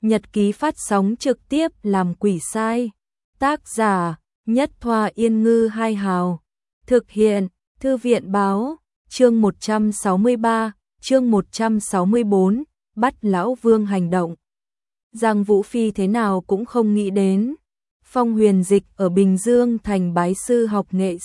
Nhật ký phát sóng trực tiếp làm quỷ sai. Tác giả Nhất Thoa Yên Ngư Hai Hào. Thực hiện Thư viện Báo. Chương 163, chương 164, bắt Lão Vương hành động. Giang Vũ Phi thế nào cũng không nghĩ đến. Phong Huyền Dịch ở Bình Dương thành bái sư học nghệ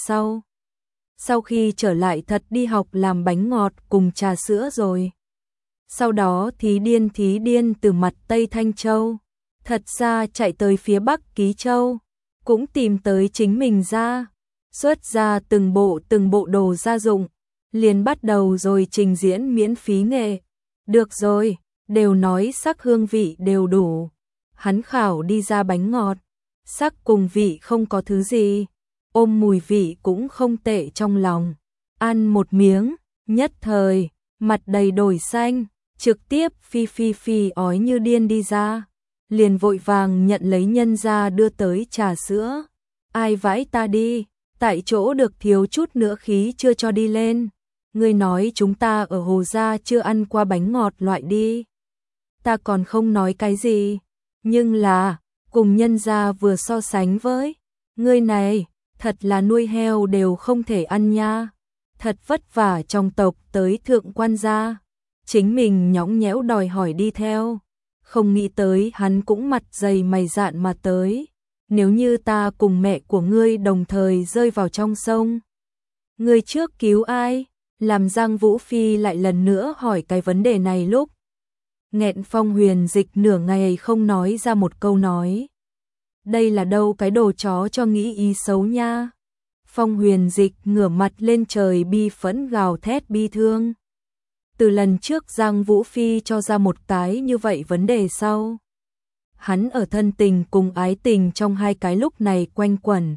sau khi trở lại thật đi học làm bánh ngọt cùng trà sữa rồi. Sau đó thí điên từ mặt Tây Thanh Châu, thật ra chạy tới phía Bắc Ký Châu, cũng tìm tới chính mình ra, xuất ra từng bộ đồ gia dụng, liền bắt đầu rồi trình diễn miễn phí nghệ. Được rồi, đều nói sắc hương vị đều đủ. Hắn khảo đi ra bánh ngọt, sắc cùng vị không có thứ gì, ôm mùi vị cũng không tệ trong lòng. Ăn một miếng, nhất thời, mặt đầy đổi xanh, trực tiếp phi ói như điên đi ra, liền vội vàng nhận lấy nhân ra đưa tới trà sữa. Ai vãi ta đi, tại chỗ được thiếu chút nữa khí chưa cho đi lên. Ngươi nói chúng ta ở Hồ Gia chưa ăn qua bánh ngọt loại đi. Ta còn không nói cái gì, nhưng là, cùng nhân gia vừa so sánh với, ngươi này, thật là nuôi heo đều không thể ăn nha. Thật vất vả trong tộc tới thượng quan gia, chính mình nhõng nhẽo đòi hỏi đi theo. Không nghĩ tới hắn cũng mặt dày mày dạn mà tới. Nếu như ta cùng mẹ của ngươi đồng thời rơi vào trong sông, ngươi trước cứu ai? Làm Giang Vũ Phi lại lần nữa hỏi cái vấn đề này lúc nghẹn Phong Huyền Dịch nửa ngày không nói ra một câu nói. Đây là đâu cái đồ chó cho nghĩ ý xấu nha. Phong Huyền Dịch ngửa mặt lên trời bi phẫn gào thét bi thương. Từ lần trước Giang Vũ Phi cho ra một cái như vậy vấn đề sau, hắn ở thân tình cùng ái tình trong hai cái lúc này quanh quẩn,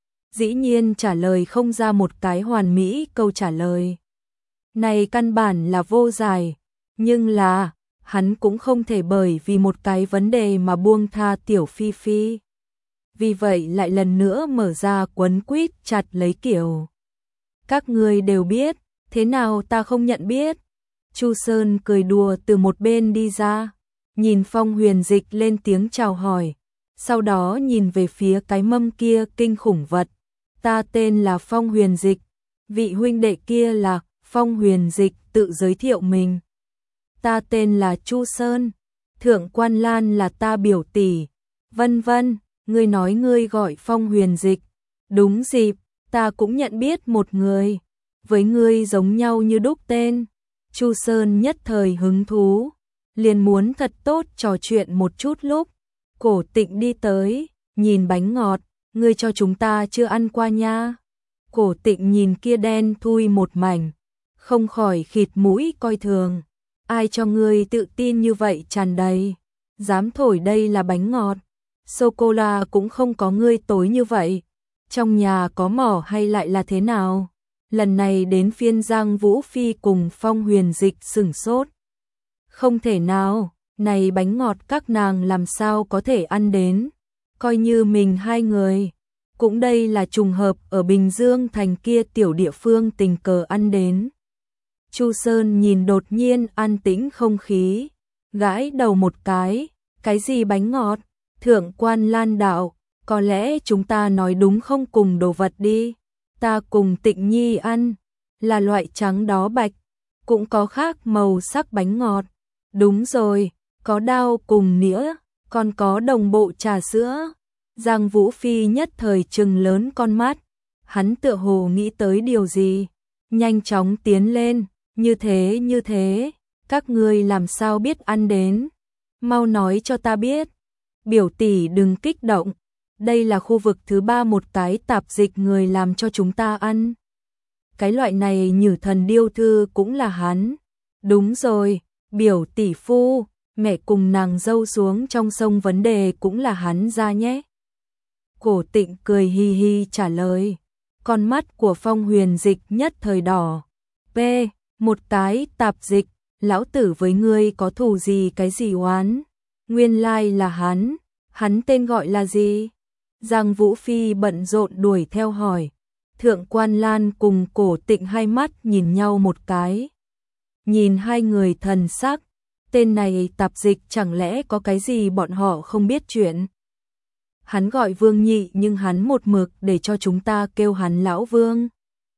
dĩ nhiên trả lời không ra một cái hoàn mỹ câu trả lời. Này căn bản là vô giải, nhưng là, hắn cũng không thể bởi vì một cái vấn đề mà buông tha Tiểu Phi Phi. Vì vậy lại lần nữa mở ra quấn quýt chặt lấy kiểu. Các ngươi đều biết, thế nào ta không nhận biết? Chu Sơn cười đùa từ một bên đi ra, nhìn Phong Huyền Dịch lên tiếng chào hỏi, sau đó nhìn về phía cái mâm kia kinh khủng vật. Ta tên là Phong Huyền Dịch, vị huynh đệ kia là Phong Huyền Dịch tự giới thiệu mình. Ta tên là Chu Sơn, Thượng Quan Lan là ta biểu tỷ, vân vân. Ngươi nói ngươi gọi Phong Huyền Dịch, đúng dịp, ta cũng nhận biết một người, với ngươi giống nhau như đúc tên. Chu Sơn nhất thời hứng thú, liền muốn thật tốt trò chuyện một chút lúc. Cổ Tịnh đi tới, nhìn bánh ngọt, ngươi cho chúng ta chưa ăn qua nha. Cổ Tịnh nhìn kia đen thui một mảnh, không khỏi khịt mũi coi thường. Ai cho ngươi tự tin như vậy tràn đầy, dám thổi đây là bánh ngọt. Sô-cô-la cũng không có ngươi tối như vậy. Trong nhà có mỏ hay lại là thế nào? Lần này đến phiên Giang Vũ Phi cùng Phong Huyền Dịch sửng sốt. Không thể nào, này bánh ngọt các nàng làm sao có thể ăn đến. Coi như mình hai người, cũng đây là trùng hợp ở Bình Dương thành kia tiểu địa phương tình cờ ăn đến. Chu Sơn nhìn đột nhiên an tĩnh không khí, gãi đầu một cái gì bánh ngọt? Thượng Quan Lan đạo, có lẽ chúng ta nói đúng không cùng đồ vật đi. Ta cùng Tịnh Nhi ăn, là loại trắng đó bạch, cũng có khác màu sắc bánh ngọt. Đúng rồi, có dao cùng nĩa, còn có đồng bộ trà sữa. Giang Vũ Phi nhất thời trừng lớn con mắt, hắn tựa hồ nghĩ tới điều gì, nhanh chóng tiến lên, như thế, các ngươi làm sao biết ăn đến, mau nói cho ta biết. Biểu tỷ đừng kích động, đây là khu vực thứ 3 một cái tạp dịch người làm cho chúng ta ăn. Cái loại này Nhử Thần Điêu Thư cũng là hắn. Đúng rồi, biểu tỷ phu, mẹ cùng nàng dâu xuống trong sông vấn đề cũng là hắn ra nhé. Cổ Tịnh cười hi hi trả lời, con mắt của Phong Huyền Dịch nhất thời đỏ. P, một cái tạp dịch, lão tử với ngươi có thù gì cái gì oán? Nguyên lai là hắn tên gọi là gì? Giang Vũ Phi bận rộn đuổi theo hỏi. Thượng Quan Lan cùng Cổ Tịnh hai mắt nhìn nhau một cái. Nhìn hai người thần sắc, Tên này tạp dịch chẳng lẽ có cái gì bọn họ không biết chuyện. Hắn gọi Vương Nhị nhưng hắn một mực để cho chúng ta kêu hắn lão Vương.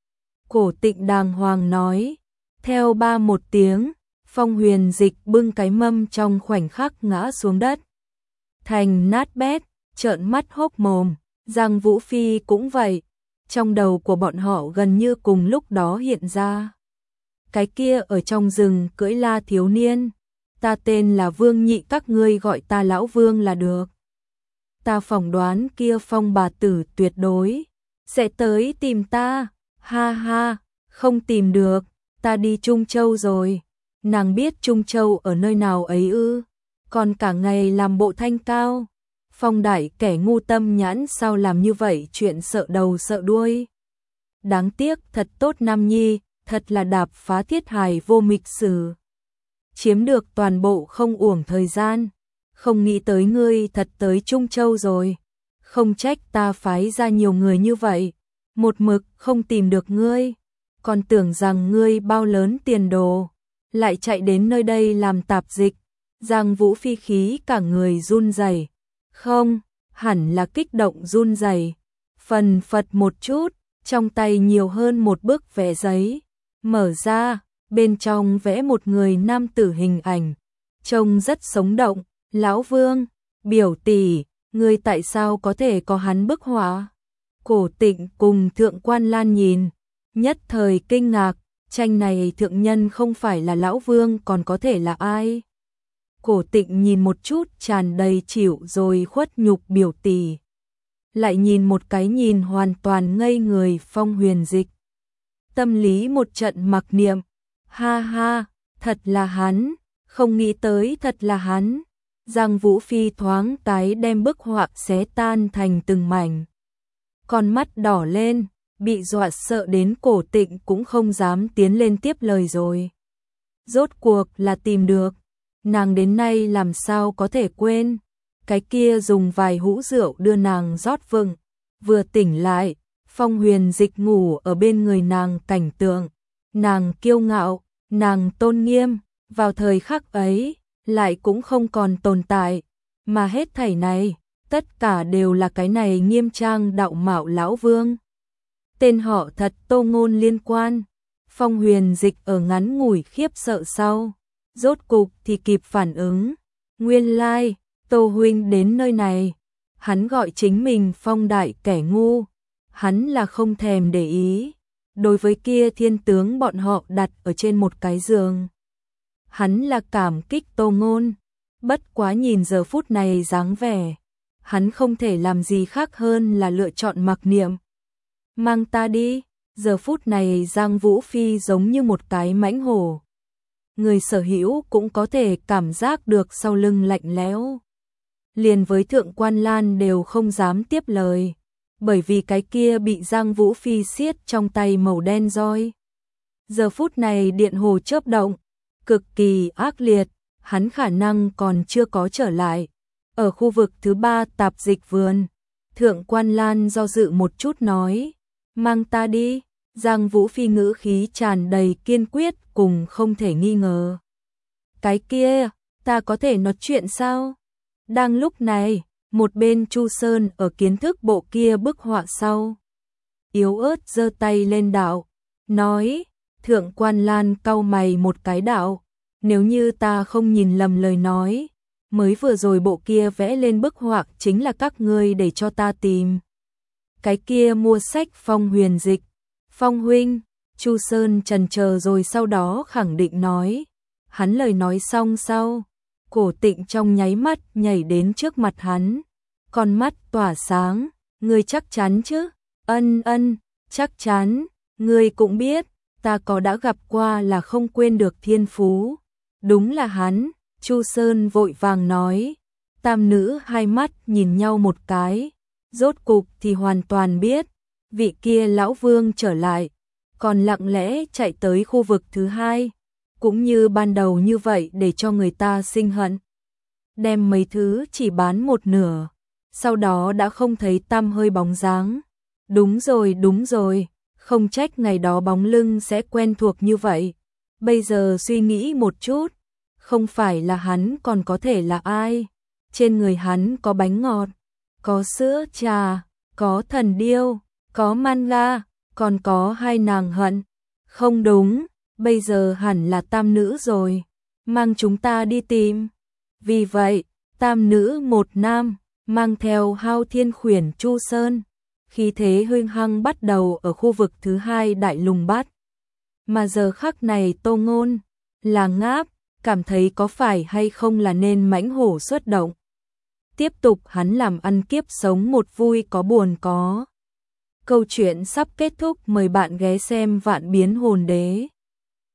Cổ Tịnh đàng hoàng nói. Theo ba một tiếng, Phong Huyền Dịch bưng cái mâm trong khoảnh khắc ngã xuống đất. Thành nát bét, trợn mắt hốc mồm, Giang Vũ Phi cũng vậy. Trong đầu của bọn họ gần như cùng lúc đó hiện ra. Cái kia ở trong rừng cưỡi la thiếu niên. Ta tên là Vương Nhị, các ngươi gọi ta lão Vương là được. Ta phỏng đoán kia Phong bà tử tuyệt đối sẽ tới tìm ta. Ha ha, không tìm được, ta đi Trung Châu rồi. Nàng biết Trung Châu ở nơi nào ấy ư? Còn cả ngày làm bộ thanh cao. Phong đại kẻ ngu tâm nhãn sao làm như vậy, chuyện sợ đầu sợ đuôi. Đáng tiếc thật tốt Nam Nhi, thật là đạp phá thiết hài vô mịch sử. Chiếm được toàn bộ không uổng thời gian. Không nghĩ tới ngươi thật tới Trung Châu rồi. Không trách ta phái ra nhiều người như vậy. Một mực không tìm được ngươi. Còn tưởng rằng ngươi bao lớn tiền đồ. Lại chạy đến nơi đây làm tạp dịch. Giang Vũ Phi khí cả người run rẩy. Không, hẳn là kích động run rẩy. Phần phật một chút, trong tay nhiều hơn một bức vẽ giấy. Mở ra, bên trong vẽ một người nam tử hình ảnh. Trông rất sống động. Lão Vương, biểu tỷ, ngươi tại sao có thể có hắn bức họa? Cổ Tịnh cùng Thượng Quan Lan nhìn, nhất thời kinh ngạc, tranh này thượng nhân không phải là Lão Vương còn có thể là ai? Cổ Tịnh nhìn một chút tràn đầy chịu rồi khuất nhục biểu tỷ. Lại nhìn một cái nhìn hoàn toàn ngây người Phong Huyền Dịch. Tâm lý một trận mặc niệm, ha ha, thật là hắn, không nghĩ tới thật là hắn. Giang Vũ Phi thoáng cái đem bức họa xé tan thành từng mảnh. Con mắt đỏ lên, bị dọa sợ đến Cổ Tịnh cũng không dám tiến lên tiếp lời rồi. Rốt cuộc là tìm được, nàng đến nay làm sao có thể quên. Cái kia dùng vài hũ rượu đưa nàng rót vừng, vừa tỉnh lại, Phong Huyền Dịch ngủ ở bên người nàng cảnh tượng. Nàng kiêu ngạo, nàng tôn nghiêm, vào thời khắc ấy lại cũng không còn tồn tại, mà hết thảy này, tất cả đều là cái này nghiêm trang đạo mạo lão Vương. Tên họ thật Tô Ngôn liên quan. Phong Huyền Dịch ở ngắn ngủi khiếp sợ sau, rốt cục thì kịp phản ứng. Nguyên lai, Tô huynh đến nơi này, hắn gọi chính mình Phong đại kẻ ngu, hắn là không thèm để ý. Đối với kia thiên tướng bọn họ đặt ở trên một cái giường. Hắn là cảm kích Tô Ngôn, bất quá nhìn giờ phút này dáng vẻ, hắn không thể làm gì khác hơn là lựa chọn mặc niệm. Mang ta đi, giờ phút này Giang Vũ Phi giống như một cái mãnh hổ. Người sở hữu cũng có thể cảm giác được sau lưng lạnh lẽo. Liền với Thượng Quan Lan đều không dám tiếp lời, bởi vì cái kia bị Giang Vũ Phi siết trong tay màu đen roi. Giờ phút này điện hồ chớp động, cực kỳ ác liệt, hắn khả năng còn chưa có trở lại. Ở khu vực thứ 3 tạp dịch vườn, Thượng Quan Lan do dự một chút nói, mang ta đi. Giang Vũ Phi ngữ khí tràn đầy kiên quyết cùng không thể nghi ngờ. Cái kia, ta có thể nói chuyện sao? Đang lúc này, một bên Chu Sơn ở kiến thức bộ kia bức họa sau. Yếu ớt giơ tay lên đạo, nói, Thượng Quan Lan cau mày một cái đạo, nếu như ta không nhìn lầm lời nói, mới vừa rồi bộ kia vẽ lên bức họa chính là các ngươi để cho ta tìm. Cái kia mua sách Phong Huyền Dịch. Phong huynh, Chu Sơn chần chờ rồi sau đó khẳng định nói. Hắn lời nói xong sau, Cổ Tịnh trong nháy mắt nhảy đến trước mặt hắn, con mắt tỏa sáng, ngươi chắc chắn chứ? Ân, chắc chắn, ngươi cũng biết, ta có đã gặp qua là không quên được thiên phú. Đúng là hắn, Chu Sơn vội vàng nói. Tam nữ hai mắt nhìn nhau một cái, rốt cục thì hoàn toàn biết, vị kia lão Vương trở lại, còn lặng lẽ chạy tới khu vực thứ 2, cũng như ban đầu như vậy để cho người ta sinh hận. Đem mấy thứ chỉ bán một nửa, sau đó đã không thấy tăm hơi bóng dáng. Đúng rồi, không trách ngày đó bóng lưng sẽ quen thuộc như vậy. Bây giờ suy nghĩ một chút, không phải là hắn còn có thể là ai? Trên người hắn có bánh ngọt, có sữa trà, có thần điêu, có manga, còn có hai nàng hận. Không đúng, bây giờ hẳn là tam nữ rồi, mang chúng ta đi tìm. Vì vậy, tam nữ một nam, mang theo Hao Thiên Khuyển Chu Sơn, khí thế hung hăng bắt đầu ở khu vực thứ hai Đại Lùng Bát. Mà giờ khắc này Tô Ngôn là ngáp, cảm thấy có phải hay không là nên mãnh hổ xuất động. Tiếp tục hắn làm ăn kiếp sống một vui có buồn có. Câu chuyện sắp kết thúc, mời bạn ghé xem Vạn Biến Hồn Đế.